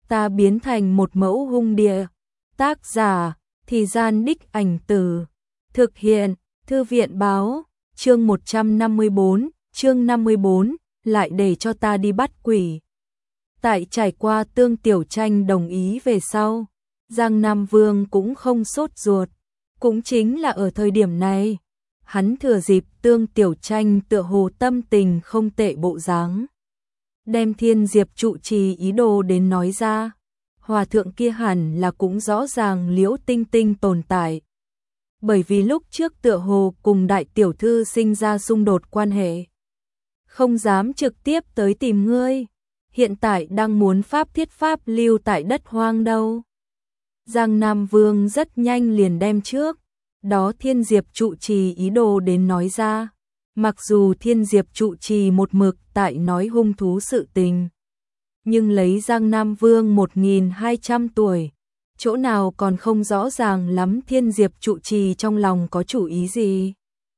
ta biến thành một mẫu hung địa. Tác giả, Thì Gian Đích Ảnh Tử. Thực hiện, Thư viện báo, chương 154, chương 54, lại để cho ta đi bắt quỷ. Tại trải qua Tương Tiểu Tranh đồng ý về sau, Giang Nam Vương cũng không sốt ruột. Cũng chính là ở thời điểm này, hắn thừa dịp Tương Tiểu Tranh tựa hồ tâm tình không tệ bộ dáng, đem Thiên Diệp trụ trì ý đồ đến nói ra. Hòa thượng kia hẳn là cũng rõ ràng Liễu Tinh Tinh tồn tại. Bởi vì lúc trước tựa hồ cùng đại tiểu thư sinh ra xung đột quan hệ, không dám trực tiếp tới tìm ngươi, hiện tại đang muốn pháp thiết pháp lưu tại đất hoang đâu. Giang Nam Vương rất nhanh liền đem trước đó Thiên Diệp trụ trì ý đồ đến nói ra. Mặc dù Thiên Diệp trụ trì một mực tại nói hung thú sự tình, nhưng lấy Giang Nam Vương 1200 tuổi, chỗ nào còn không rõ ràng lắm Thiên Diệp trụ trì trong lòng có chủ ý gì.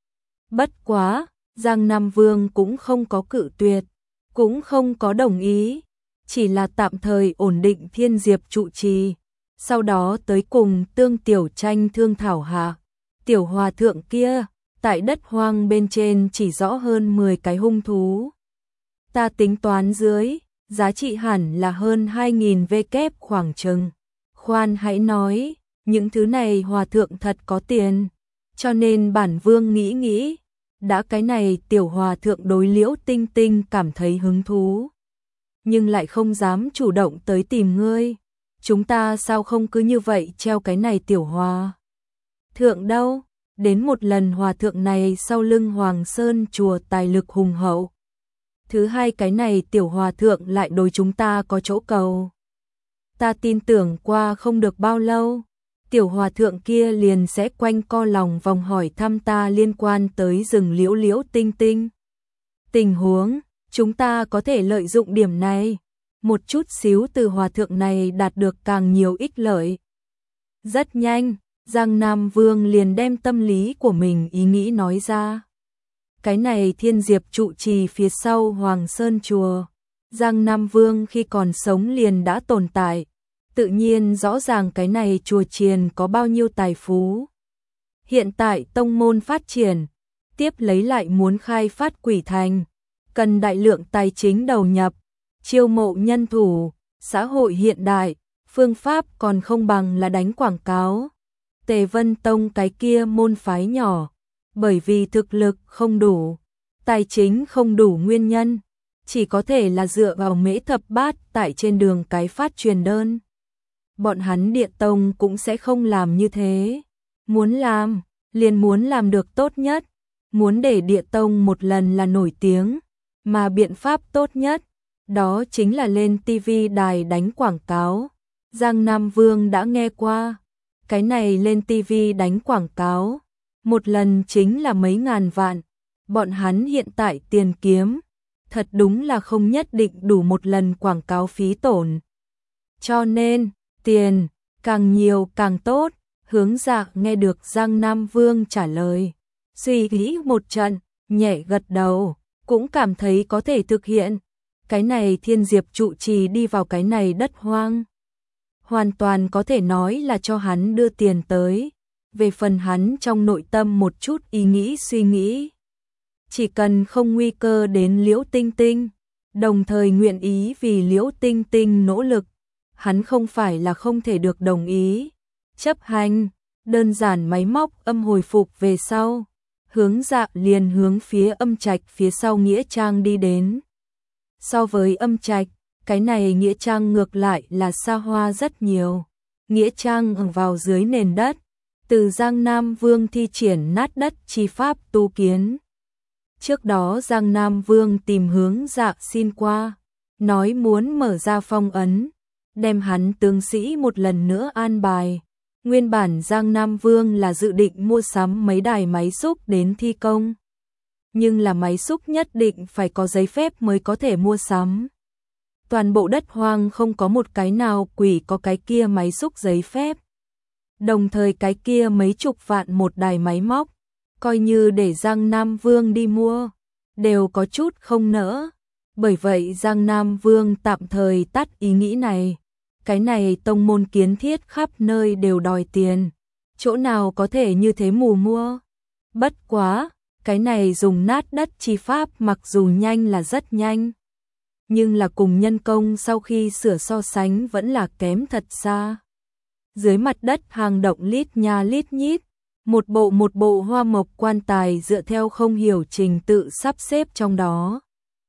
Bất quá, Giang Nam Vương cũng không có cự tuyệt, cũng không có đồng ý, chỉ là tạm thời ổn định Thiên Diệp trụ trì, sau đó tới cùng Tương Tiểu Tranh thương thảo hạ. Tiểu hòa thượng kia, tại đất hoang bên trên chỉ rõ hơn 10 cái hung thú. Ta tính toán dưới, giá trị hẳn là hơn 2000 vkép khoảng chừng. Khoan hãy nói, những thứ này hòa thượng thật có tiền, cho nên bản vương nghĩ, đã cái này tiểu hòa thượng đối Liễu Tinh Tinh cảm thấy hứng thú, nhưng lại không dám chủ động tới tìm ngươi. Chúng ta sao không cứ như vậy treo cái này tiểu hòa thượng đâu? Đến một lần hòa thượng này sau lưng Hoàng Sơn chùa tài lực hùng hậu. Thứ hai cái này tiểu hòa thượng lại đối chúng ta có chỗ cầu. Ta tin tưởng qua không được bao lâu, tiểu hòa thượng kia liền sẽ quanh co lòng vòng hỏi thăm ta liên quan tới rừng Liễu Tinh Tinh. Tình huống, chúng ta có thể lợi dụng điểm này, một chút xíu từ hòa thượng này đạt được càng nhiều ích lợi. Rất nhanh, Giang Nam Vương liền đem tâm lý của mình ý nghĩ nói ra. Cái này Thiên Diệp trụ trì phía sau Hoàng Sơn chùa, Giang Nam Vương khi còn sống liền đã tồn tại, tự nhiên rõ ràng cái này chùa chiền có bao nhiêu tài phú. Hiện tại tông môn phát triển, tiếp lấy lại muốn khai phát quỷ thành, cần đại lượng tài chính đầu nhập, chiêu mộ nhân thủ, xã hội hiện đại, phương pháp còn không bằng là đánh quảng cáo. Tề Vân Tông cái kia môn phái nhỏ, bởi vì thực lực không đủ, tài chính không đủ nguyên nhân, chỉ có thể là dựa vào Mễ Thập Bát tại trên đường cái phát truyền đơn. Bọn hắn Địa Tông cũng sẽ không làm như thế. Muốn làm, liền muốn làm được tốt nhất, muốn để Địa Tông một lần là nổi tiếng, mà biện pháp tốt nhất, đó chính là lên TV đài đánh quảng cáo. Giang Nam Vương đã nghe qua. Cái này lên TV đánh quảng cáo, một lần chính là mấy ngàn vạn, bọn hắn hiện tại tiền kiếm, thật đúng là không nhất định đủ một lần quảng cáo phí tổn. Cho nên, tiền, càng nhiều càng tốt. Hướng Dạ nghe được Giang Nam Vương trả lời, suy nghĩ một trận, nhẹ gật đầu, cũng cảm thấy có thể thực hiện. Cái này Thiên Diệp trụ trì đi vào cái này đất hoang, hoàn toàn có thể nói là cho hắn đưa tiền tới. Về phần hắn trong nội tâm một chút ý nghĩ suy nghĩ, chỉ cần không nguy cơ đến Liễu Tinh Tinh, đồng thời nguyện ý vì Liễu Tinh Tinh nỗ lực, hắn không phải là không thể được đồng ý. Chấp hành, đơn giản máy móc âm hồi phục về sau, Hướng Dạ liền hướng phía Âm Trạch phía sau nghĩa trang đi đến. So với Âm Trạch, cái này nghĩa trang ngược lại là xa hoa rất nhiều. Nghĩa trang ở vào dưới nền đất, từ Giang Nam Vương thi triển nát đất chi pháp tu kiến. Trước đó Giang Nam Vương tìm Hướng Dạ xin qua, nói muốn mở ra phong ấn, đem hắn tướng sĩ một lần nữa an bài. Nguyên bản Giang Nam Vương là dự định mua sắm mấy đài máy xúc đến thi công, nhưng là máy xúc nhất định phải có giấy phép mới có thể mua sắm. Toàn bộ đất hoang không có một cái nào quỷ có cái kia máy xúc giấy phép. Đồng thời cái kia mấy chục vạn một đài máy móc, coi như để Giang Nam Vương đi mua, đều có chút không nỡ. Bởi vậy Giang Nam Vương tạm thời tắt ý nghĩ này. cái này tông môn kiến thiết khắp nơi đều đòi tiền, chỗ nào có thể như thế mù mua. Bất quá, cái này dùng nát đất chi pháp mặc dù nhanh là rất nhanh, nhưng là cùng nhân công sau khi sửa so sánh vẫn là kém thật xa. Dưới mặt đất hang động lít nha lít nhít, một bộ hoa mộc quan tài dựa theo không hiểu trình tự sắp xếp trong đó.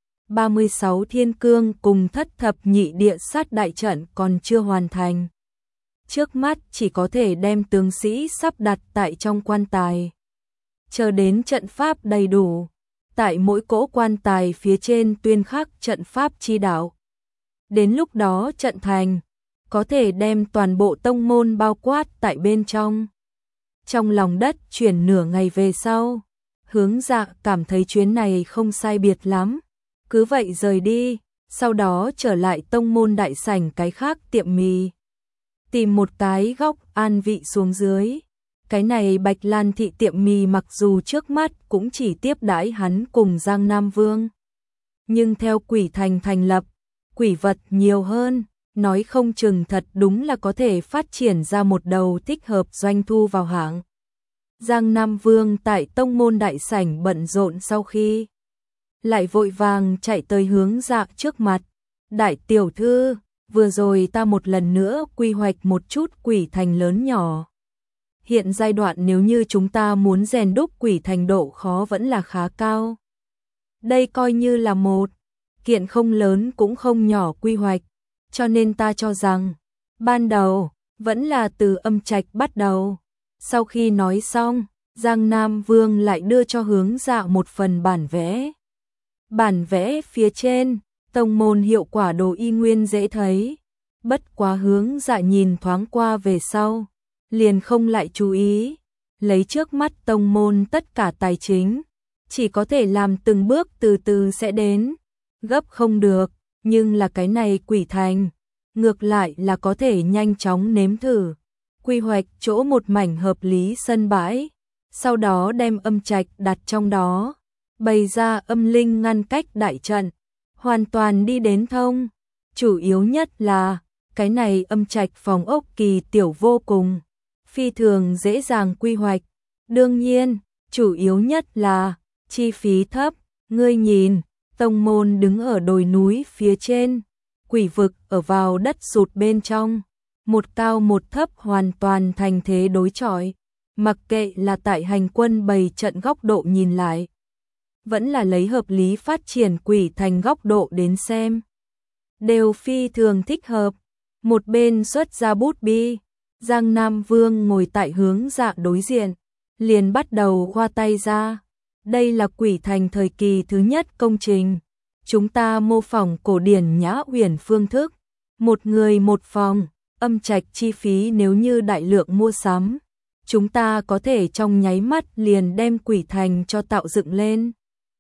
36 thiên cương cùng thất thập nhị địa sát đại trận còn chưa hoàn thành. Trước mắt chỉ có thể đem tướng sĩ sắp đặt tại trong quan tài. Chờ đến trận pháp đầy đủ, tại mỗi cỗ quan tài phía trên tuyên khắc trận pháp chi đạo. Đến lúc đó trận thành, có thể đem toàn bộ tông môn bao quát tại bên trong. Trong lòng đất chuyển nửa ngày về sau, Hướng Dạ cảm thấy chuyến này không sai biệt lắm, cứ vậy rời đi, sau đó trở lại tông môn đại sảnh cái khác tiệm mì. Tìm một cái góc an vị xuống dưới. Cái này Bạch Lan thị tiệm mì mặc dù trước mắt cũng chỉ tiếp đãi hắn cùng Giang Nam Vương. Nhưng theo quỷ thành thành lập, quỷ vật nhiều hơn, nói không chừng thật đúng là có thể phát triển ra một đầu thích hợp doanh thu vào hạng. Giang Nam Vương tại tông môn đại sảnh bận rộn sau khi, lại vội vàng chạy tới Hướng Dạ trước mặt. Đại tiểu thư, vừa rồi ta một lần nữa quy hoạch một chút quỷ thành lớn nhỏ. Hiện giai đoạn nếu như chúng ta muốn rèn đúc quỷ thành độ khó vẫn là khá cao. Đây coi như là một kiện không lớn cũng không nhỏ quy hoạch, cho nên ta cho rằng, ban đầu, vẫn là từ âm trạch bắt đầu. Sau khi nói xong, Giang Nam Vương lại đưa cho Hướng Dạ một phần bản vẽ. Bản vẽ phía trên, tông môn hiệu quả đồ y nguyên dễ thấy. Bất quá Hướng Dạ nhìn thoáng qua về sau, liền không lại chú ý, lấy trước mắt tông môn tất cả tài chính, chỉ có thể làm từng bước từ từ sẽ đến, gấp không được, nhưng là cái này quỷ thành, ngược lại là có thể nhanh chóng nếm thử, quy hoạch chỗ một mảnh hợp lý sân bãi, sau đó đem âm trạch đặt trong đó, bày ra âm linh ngăn cách đại trận, hoàn toàn đi đến thông, chủ yếu nhất là, cái này âm trạch phòng ốc kỳ tiểu vô cùng. Phi thường dễ dàng quy hoạch. Đương nhiên, chủ yếu nhất là chi phí thấp. Ngươi nhìn, tông môn đứng ở đồi núi phía trên, quỷ vực ở vào đất sụt bên trong, một cao một thấp hoàn toàn thành thế đối chọi. Mặc kệ là tại hành quân bày trận góc độ nhìn lại, vẫn là lấy hợp lý phát triển quỷ thành góc độ đến xem, đều phi thường thích hợp. Một bên xuất ra bút bi, Giang Nam Vương ngồi tại Hướng Dạ đối diện, liền bắt đầu khoa tay ra. Đây là quỷ thành thời kỳ thứ nhất công trình. Chúng ta mô phỏng cổ điển nhã uyển phương thức. Một người một phòng, âm trạch chi phí nếu như đại lượng mua sắm. Chúng ta có thể trong nháy mắt liền đem quỷ thành cho tạo dựng lên.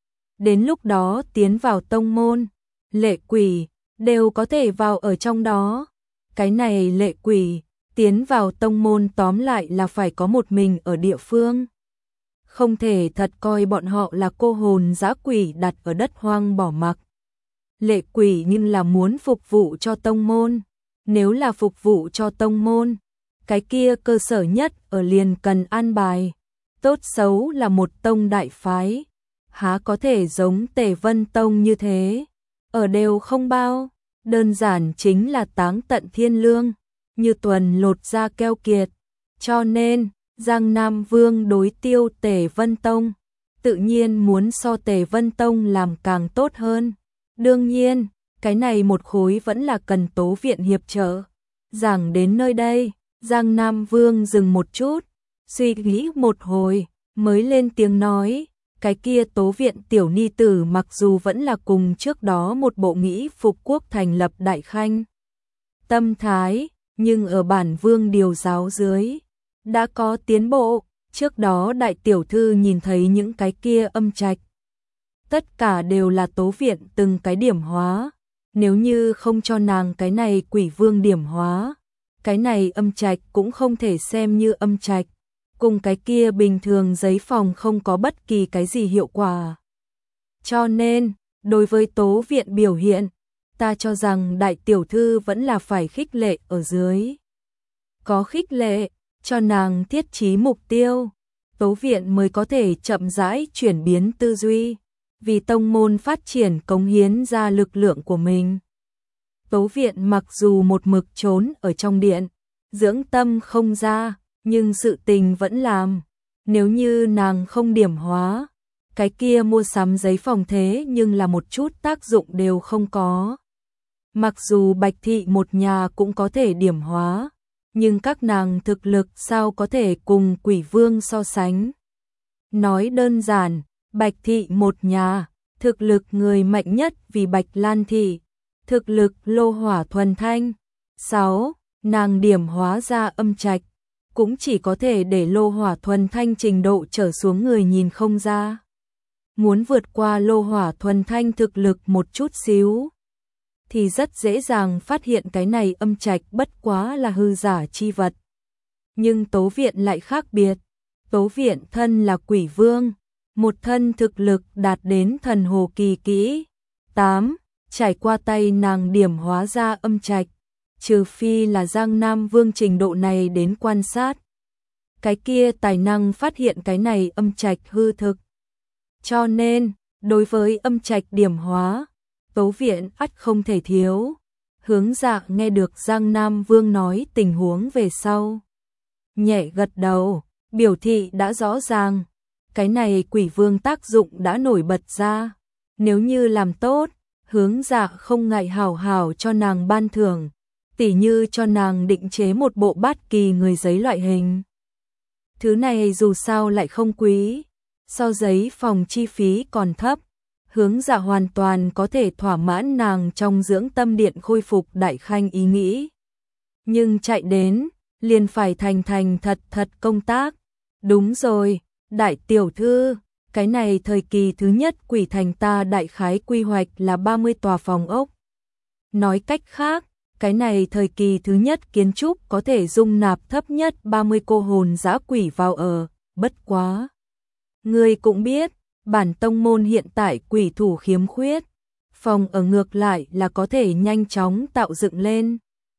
Đến lúc đó tiến vào tông môn, lệ quỷ, đều có thể vào ở trong đó. Cái này lệ quỷ, tiến vào tông môn tóm lại là phải có một mình ở địa phương. Không thể thật coi bọn họ là cô hồn dã quỷ đặt ở đất hoang bỏ mặc. Lệ quỷ nhưng là muốn phục vụ cho tông môn. Nếu là phục vụ cho tông môn, cái kia cơ sở nhất ở liền cần an bài. Tốt xấu là một tông đại phái. Há có thể giống Tề Vân Tông như thế. Ở đều không bao. Đơn giản chính là táng tận thiên lương. Như tuần lột da keo kiệt. Cho nên, Giang Nam Vương đối tiêu Tề Vân Tông, tự nhiên muốn so Tề Vân Tông làm càng tốt hơn. Đương nhiên, cái này một khối vẫn là cần Tố Viện hiệp trợ. Giảng đến nơi đây, Giang Nam Vương dừng một chút, suy nghĩ một hồi, mới lên tiếng nói, cái kia Tố Viện tiểu ni tử mặc dù vẫn là cùng trước đó một bộ nghĩ phục quốc thành lập đại khanh. Tâm thái, nhưng ở bản vương điều giáo dưới, đã có tiến bộ, trước đó đại tiểu thư nhìn thấy những cái kia âm trạch. Tất cả đều là Tố Viện từng cái điểm hóa, nếu như không cho nàng cái này quỷ vương điểm hóa, cái này âm trạch cũng không thể xem như âm trạch, cùng cái kia bình thường giấy phòng không có bất kỳ cái gì hiệu quả. Cho nên, đối với Tố Viện biểu hiện, ta cho rằng đại tiểu thư vẫn là phải khích lệ ở dưới. Có khích lệ, cho nàng thiết chí mục tiêu, Tấu Viện mới có thể chậm rãi chuyển biến tư duy, vì tông môn phát triển cống hiến ra lực lượng của mình. Tấu Viện mặc dù một mực trốn ở trong điện, dưỡng tâm không ra, nhưng sự tình vẫn làm. Nếu như nàng không điểm hóa, cái kia mua sắm giấy phòng thế nhưng là một chút tác dụng đều không có. Mặc dù Bạch Thị một nhà cũng có thể điểm hóa, nhưng các nàng thực lực sao có thể cùng Quỷ Vương so sánh. Nói đơn giản, Bạch Thị một nhà, thực lực người mạnh nhất vì Bạch Lan Thị, thực lực lô hỏa thuần thanh. 6. Nàng điểm hóa ra âm trạch, cũng chỉ có thể để lô hỏa thuần thanh trình độ trở xuống người nhìn không ra. Muốn vượt qua lô hỏa thuần thanh thực lực một chút xíu, thì rất dễ dàng phát hiện cái này âm trạch bất quá là hư giả chi vật. Nhưng Tấu Viện lại khác biệt. Tấu Viện thân là Quỷ Vương, một thân thực lực đạt đến thần hồ kỳ kỹ. 8. Trải qua tay nàng điểm hóa ra âm trạch, trừ phi là Giang Nam Vương trình độ này đến quan sát, cái kia tài năng phát hiện cái này âm trạch hư thực. Cho nên, đối với âm trạch điểm hóa, Tấu Viện ắt không thể thiếu. Hướng Dạ nghe được Giang Nam Vương nói tình huống về sau, nhẹ gật đầu, biểu thị đã rõ ràng. Cái này Quỷ Vương tác dụng đã nổi bật ra. Nếu như làm tốt, Hướng Dạ không ngại hảo hảo cho nàng ban thưởng, tỉ như cho nàng định chế một bộ bát kỳ người giấy loại hình. Thứ này dù sao lại không quý, so giấy phòng chi phí còn thấp. Hướng Dạ hoàn toàn có thể thỏa mãn nàng trong dưỡng tâm điện khôi phục đại khanh ý nghĩ. Nhưng chạy đến, liền phải thành thật công tác. Đúng rồi, đại tiểu thư, cái này thời kỳ thứ nhất Quỷ Thành ta đại khái quy hoạch là 30 tòa phòng ốc. Nói cách khác, cái này thời kỳ thứ nhất kiến trúc có thể dung nạp thấp nhất 30 cô hồn dã quỷ vào ở, bất quá. Ngươi cũng biết, bản tông môn hiện tại quỷ thủ khiếm khuyết, phòng ở ngược lại là có thể nhanh chóng tạo dựng lên.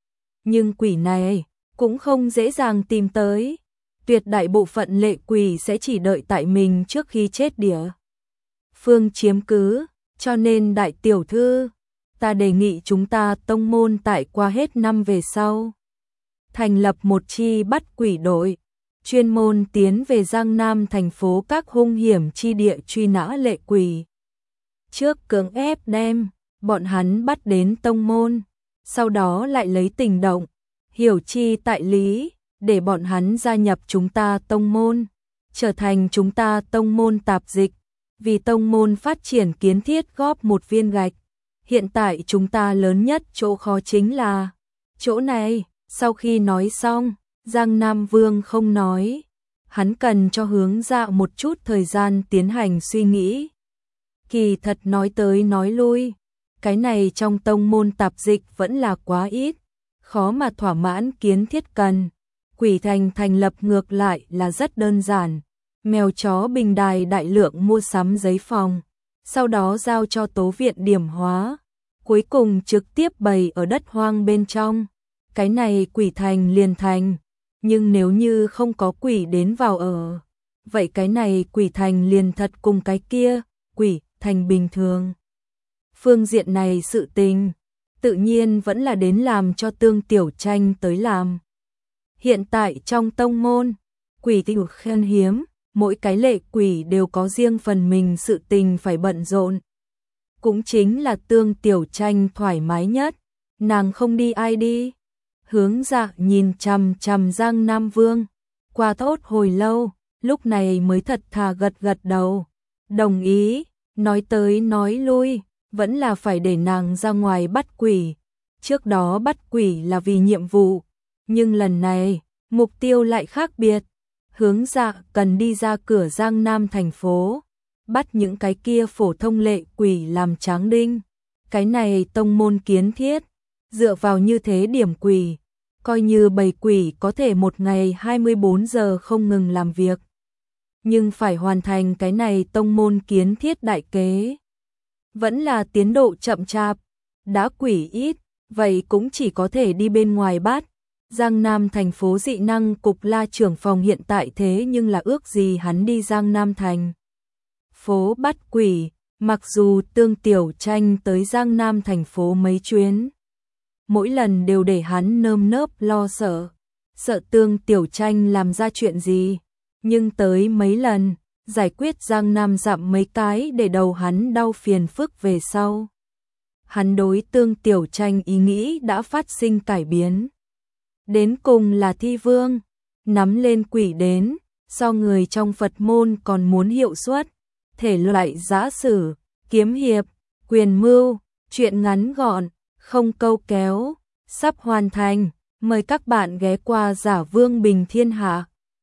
Nhưng quỷ này cũng không dễ dàng tìm tới, tuyệt đại bộ phận lệ quỷ sẽ chỉ đợi tại mình trước khi chết địa phương chiếm cứ, cho nên đại tiểu thư, ta đề nghị chúng ta tông môn tại qua hết năm về sau, thành lập một chi bắt quỷ đội, chuyên môn tiến về Giang Nam thành phố các hung hiểm chi địa truy nã lệ quỷ. Trước cưỡng ép đem bọn hắn bắt đến tông môn, sau đó lại lấy tình động, hiểu chi tại lý, để bọn hắn gia nhập chúng ta tông môn, trở thành chúng ta tông môn tạp dịch, vì tông môn phát triển kiến thiết góp một viên gạch. Hiện tại chúng ta lớn nhất chỗ khó chính là chỗ này. Sau khi nói xong, Giang Nam Vương không nói, hắn cần cho Hướng Dạ một chút thời gian tiến hành suy nghĩ. Kỳ thật nói tới nói lui, cái này trong tông môn tạp dịch vẫn là quá ít, khó mà thỏa mãn kiến thiết cần. Quỷ Thành thành lập ngược lại là rất đơn giản, mèo chó bình đài đại lượng mua sắm giấy phòng, sau đó giao cho Tấu Viện điểm hóa, cuối cùng trực tiếp bày ở đất hoang bên trong. Cái này Quỷ Thành liền thành, nhưng nếu như không có quỷ đến vào ở, vậy cái này Quỷ Thành liền thật cùng cái kia Quỷ Thành bình thường. Phương diện này sự tình, tự nhiên vẫn là đến làm cho Tương Tiểu Tranh tới làm. Hiện tại trong tông môn, quỷ tinh khan hiếm, mỗi cái lệ quỷ đều có riêng phần mình sự tình phải bận rộn. Cũng chính là Tương Tiểu Tranh thoải mái nhất, nàng không đi ai đi. Hướng Dạ nhìn chằm chằm Giang Nam Vương, qua tốt hồi lâu, lúc này mới thật thà gật đầu, đồng ý, nói tới nói lui, vẫn là phải để nàng ra ngoài bắt quỷ. Trước đó bắt quỷ là vì nhiệm vụ, nhưng lần này, mục tiêu lại khác biệt. Hướng Dạ cần đi ra cửa Giang Nam thành phố, bắt những cái kia phổ thông lệ quỷ làm tráng đinh. Cái này tông môn kiến thiết, dựa vào như thế điểm quỷ, coi như bầy quỷ có thể một ngày 24 giờ không ngừng làm việc. Nhưng phải hoàn thành cái này tông môn kiến thiết đại kế, vẫn là tiến độ chậm chạp. đã quỷ ít, vậy cũng chỉ có thể đi bên ngoài bắt. Giang Nam thành phố dị năng cục La trưởng phòng hiện tại thế nhưng là ước gì hắn đi Giang Nam thành phố bắt quỷ, mặc dù Tương Tiểu Tranh tới Giang Nam thành phố mấy chuyến, mỗi lần đều để hắn nơm nớp lo sợ, sợ Tương Tiểu Tranh làm ra chuyện gì, nhưng tới mấy lần, giải quyết Giang Nam dặm mấy cái để đầu hắn đau phiền phức về sau. Hắn đối Tương Tiểu Tranh ý nghĩ đã phát sinh cải biến. Đến cùng là thi vương, nắm lên quỷ đến, so người trong Phật môn còn muốn hiệu suất, thể loại giã sử, kiếm hiệp, quyền mưu, chuyện ngắn gọn, không câu kéo, sắp hoàn thành, mời các bạn ghé qua Giả Vương Bình Thiên Hạ.